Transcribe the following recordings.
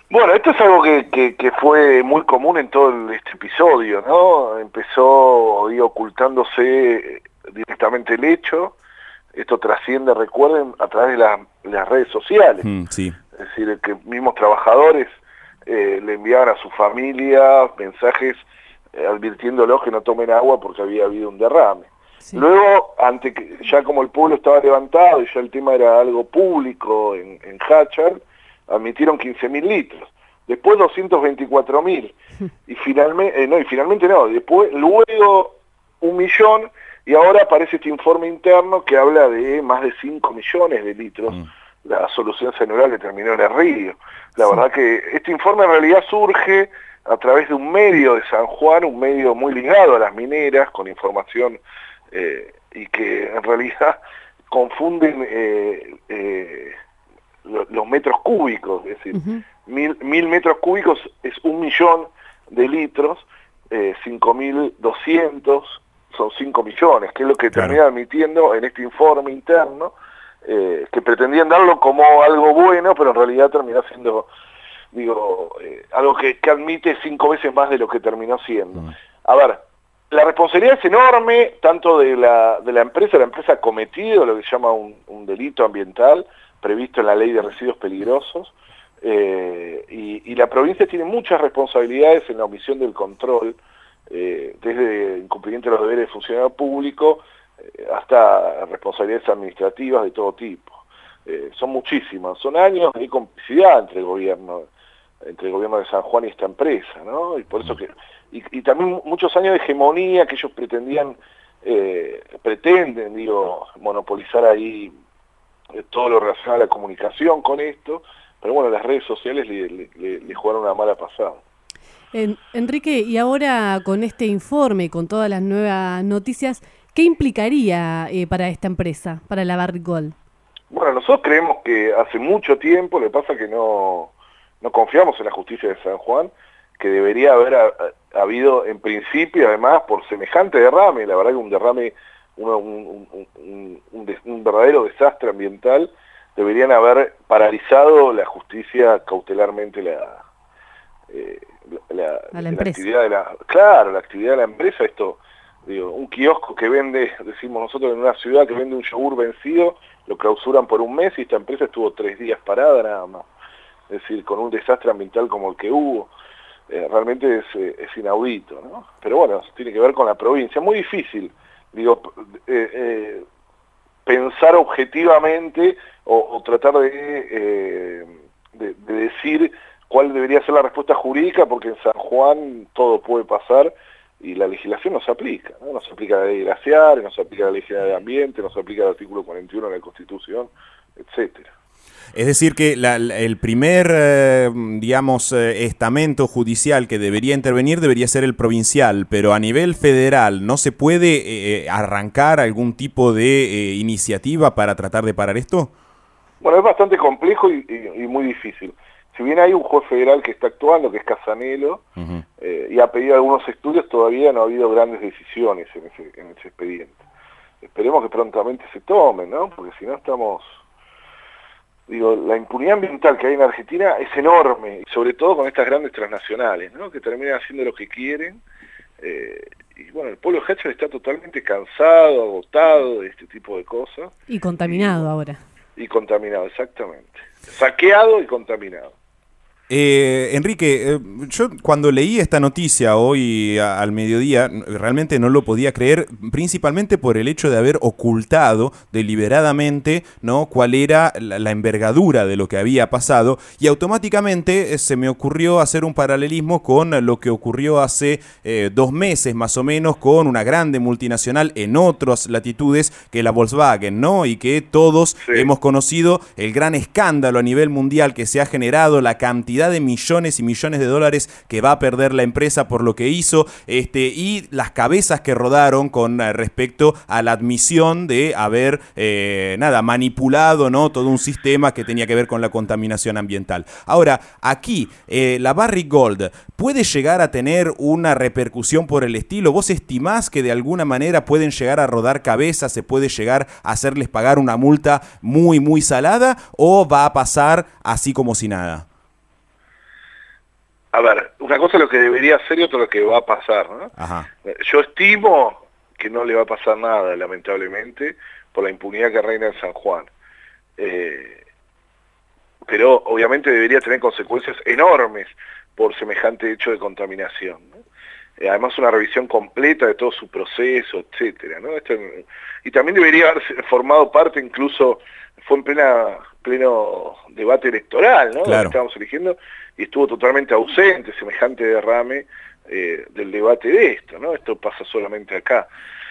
Bueno, esto es algo que fue muy común en todo este episodio, ¿no? Empezó, digo, ocultándose directamente el hecho. Esto trasciende, recuerden, a través de las redes sociales. Sí. Es decir, que mismos trabajadores le enviaban a su familia mensajes advirtiéndolos que no tomen agua porque había habido un derrame. Sí. Luego, ya como el pueblo estaba levantado y ya el tema era algo público en Hachal, admitieron 15.000 litros, después 224.000, y finalmente no, luego 1.000.000, y ahora aparece este informe interno que habla de más de 5 millones de litros, la solución celular que terminó en el río. La verdad que este informe en realidad surge a través de un medio de San Juan, un medio muy ligado a las mineras, con información, y que en realidad confunden los metros cúbicos, es decir, 1.000 metros cúbicos es 1.000.000 de litros, 5.200 son 5 millones, que es lo que termina admitiendo en este informe interno, que pretendían darlo como algo bueno, pero en realidad terminó siendo, algo que admite 5 veces más de lo que terminó siendo. A ver, la responsabilidad es enorme, tanto de la empresa ha cometido lo que se llama un delito ambiental, previsto en la ley de residuos peligrosos, y la provincia tiene muchas responsabilidades en la omisión del control, desde incumplimiento de los deberes de funcionario público hasta responsabilidades administrativas de todo tipo. Son muchísimas, son años de complicidad entre el gobierno de San Juan y esta empresa, ¿no? Y por eso y también muchos años de hegemonía que ellos pretenden, monopolizar ahí todo lo relacionado a la comunicación con esto, pero bueno, las redes sociales le jugaron una mala pasada. Enrique, y ahora con este informe, con todas las nuevas noticias, ¿qué implicaría para esta empresa, para la Barrick Gold? Bueno, nosotros creemos que hace mucho tiempo, lo que pasa es que no confiamos en la justicia de San Juan, que debería haber habido en principio, además, por semejante derrame, la verdad que un derrame, un verdadero desastre ambiental, deberían haber paralizado la justicia cautelarmente la actividad la actividad de la empresa. Esto, un kiosco que vende, decimos nosotros, en una ciudad que vende un yogur vencido, lo clausuran por un mes y esta empresa estuvo 3 días parada nada más. Es decir, con un desastre ambiental como el que hubo, realmente es inaudito, ¿no? Pero bueno, tiene que ver con la provincia. Es muy difícil, pensar objetivamente o tratar de decir cuál debería ser la respuesta jurídica, porque en San Juan todo puede pasar y la legislación no se aplica, ¿no? No se aplica la ley de glaciares, no se aplica la ley general de ambiente, no se aplica el artículo 41 de la Constitución, etcétera. Es decir que el primer, estamento judicial que debería intervenir debería ser el provincial, pero a nivel federal, ¿no se puede arrancar algún tipo de iniciativa para tratar de parar esto? Bueno, es bastante complejo y muy difícil. Si bien hay un juez federal que está actuando, que es Casanelo, y ha pedido algunos estudios, todavía no ha habido grandes decisiones en ese expediente. Esperemos que prontamente se tomen, ¿no? Porque si no estamos... la impunidad ambiental que hay en Argentina es enorme, y sobre todo con estas grandes transnacionales, ¿no? Que terminan haciendo lo que quieren, y bueno, el pueblo de Hachal está totalmente cansado, agotado de este tipo de cosas. Y contaminado ahora. Y contaminado, exactamente. Saqueado y contaminado. Enrique, yo cuando leí esta noticia hoy al mediodía realmente no lo podía creer, principalmente por el hecho de haber ocultado deliberadamente, ¿no?, cuál era la envergadura de lo que había pasado, y automáticamente se me ocurrió hacer un paralelismo con lo que ocurrió hace 2 meses más o menos con una grande multinacional en otras latitudes que la Volkswagen, ¿no? Y que todos hemos conocido el gran escándalo a nivel mundial que se ha generado, la cantidad de millones y millones de dólares que va a perder la empresa por lo que hizo, y las cabezas que rodaron con respecto a la admisión de haber manipulado, ¿no?, todo un sistema que tenía que ver con la contaminación ambiental. Ahora, aquí, la Barrick Gold ¿puede llegar a tener una repercusión por el estilo? ¿Vos estimás que de alguna manera pueden llegar a rodar cabezas, se puede llegar a hacerles pagar una multa muy, muy salada, o va a pasar así como si nada? A ver, una cosa es lo que debería ser y otra lo que va a pasar, ¿no? Ajá. Yo estimo que no le va a pasar nada, lamentablemente, por la impunidad que reina en San Juan. Pero obviamente debería tener consecuencias enormes por semejante hecho de contaminación, ¿no? Además una revisión completa de todo su proceso, etcétera, ¿no? Y también debería haber formado parte, incluso fue en pleno debate electoral, ¿no? Claro. Donde estábamos eligiendo, y estuvo totalmente ausente semejante derrame del debate de esto, ¿no? Esto pasa solamente acá.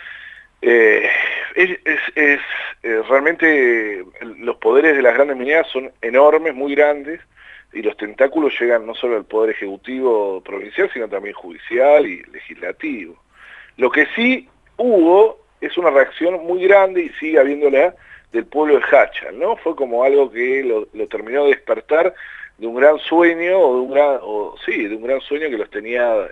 Realmente los poderes de las grandes mineras son enormes, muy grandes, y los tentáculos llegan no solo al poder ejecutivo provincial, sino también judicial y legislativo. Lo que sí hubo es una reacción muy grande, y sigue habiéndola, del pueblo de Háchal, ¿no? Fue como algo que lo terminó de despertar de un gran sueño, de un gran sueño que los tenía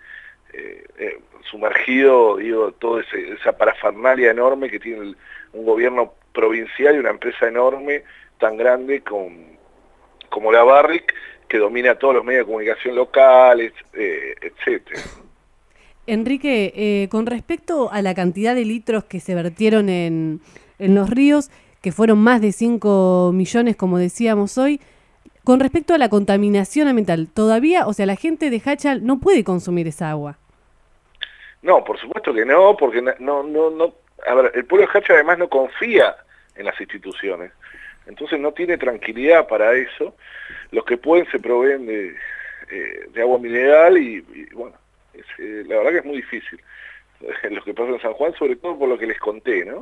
sumergido, digo, toda esa parafernalia enorme que tiene un gobierno provincial y una empresa enorme, tan grande como la Barrick, que domina todos los medios de comunicación locales, etcétera. Enrique, con respecto a la cantidad de litros que se vertieron en los ríos, que fueron más de 5 millones, como decíamos hoy, con respecto a la contaminación ambiental, todavía, o sea, la gente de Háchal no puede consumir esa agua. No, por supuesto que no, porque a ver, el pueblo de Háchal además no confía en las instituciones, entonces no tiene tranquilidad para eso. Los que pueden se proveen de agua mineral y bueno, la verdad que es muy difícil lo que pasa en San Juan, sobre todo por lo que les conté, ¿no?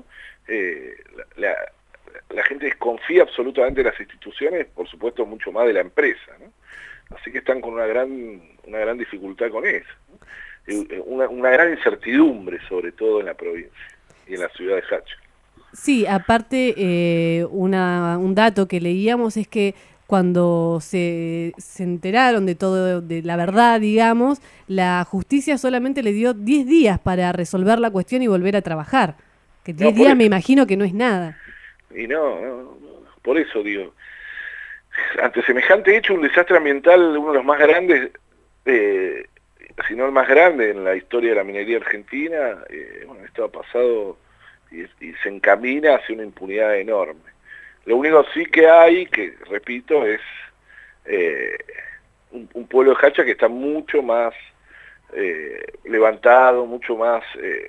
La gente desconfía absolutamente de las instituciones, por supuesto mucho más de la empresa, ¿no? Así que están con una gran dificultad con eso, ¿no? Una gran incertidumbre, sobre todo en la provincia y en la ciudad de Háchal. Sí, aparte, un dato que leíamos es que cuando se enteraron de todo, de la verdad, digamos, la justicia solamente le dio 10 días para resolver la cuestión y volver a trabajar. Que 10 días me imagino que no es nada. Y no, por eso digo, ante semejante hecho, un desastre ambiental, uno de los más grandes, si no el más grande en la historia de la minería argentina, bueno, esto ha pasado y se encamina hacia una impunidad enorme. Lo único sí que hay, que repito, es un pueblo de Háchal que está mucho más levantado, mucho más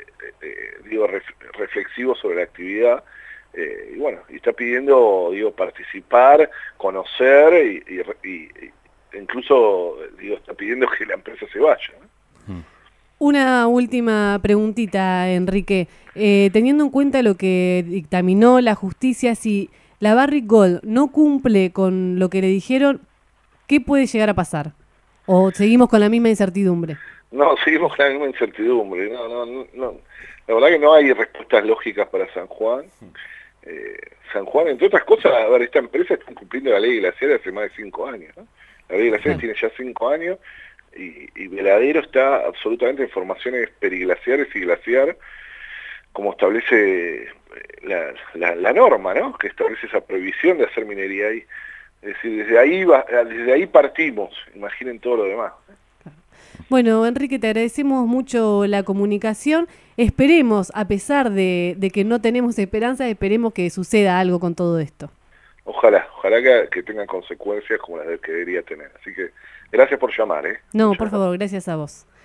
reflexivo sobre la actividad, y bueno, y está pidiendo, participar, conocer y incluso, está pidiendo que la empresa se vaya, ¿no? Una última preguntita, Enrique. Teniendo en cuenta lo que dictaminó la justicia, si la Barrick Gold no cumple con lo que le dijeron, ¿qué puede llegar a pasar? ¿O seguimos con la misma incertidumbre? No, seguimos con la misma incertidumbre. No. La verdad que no hay respuestas lógicas para San Juan. San Juan, entre otras cosas, a ver, esta empresa está cumpliendo la ley de glaciares hace más de 5 años, ¿no? La ley de glaciares tiene ya 5 años y Veladero está absolutamente en formaciones periglaciares y glaciar, como establece la norma, ¿no? Que establece esa prohibición de hacer minería ahí. Es decir, desde ahí partimos, imaginen todo lo demás. Bueno, Enrique, te agradecemos mucho la comunicación. Esperemos, a pesar de que no tenemos esperanza, esperemos que suceda algo con todo esto. Ojalá que tengan consecuencias como las que debería tener. Así que gracias por llamar, ¿eh? No, por favor, gracias a vos.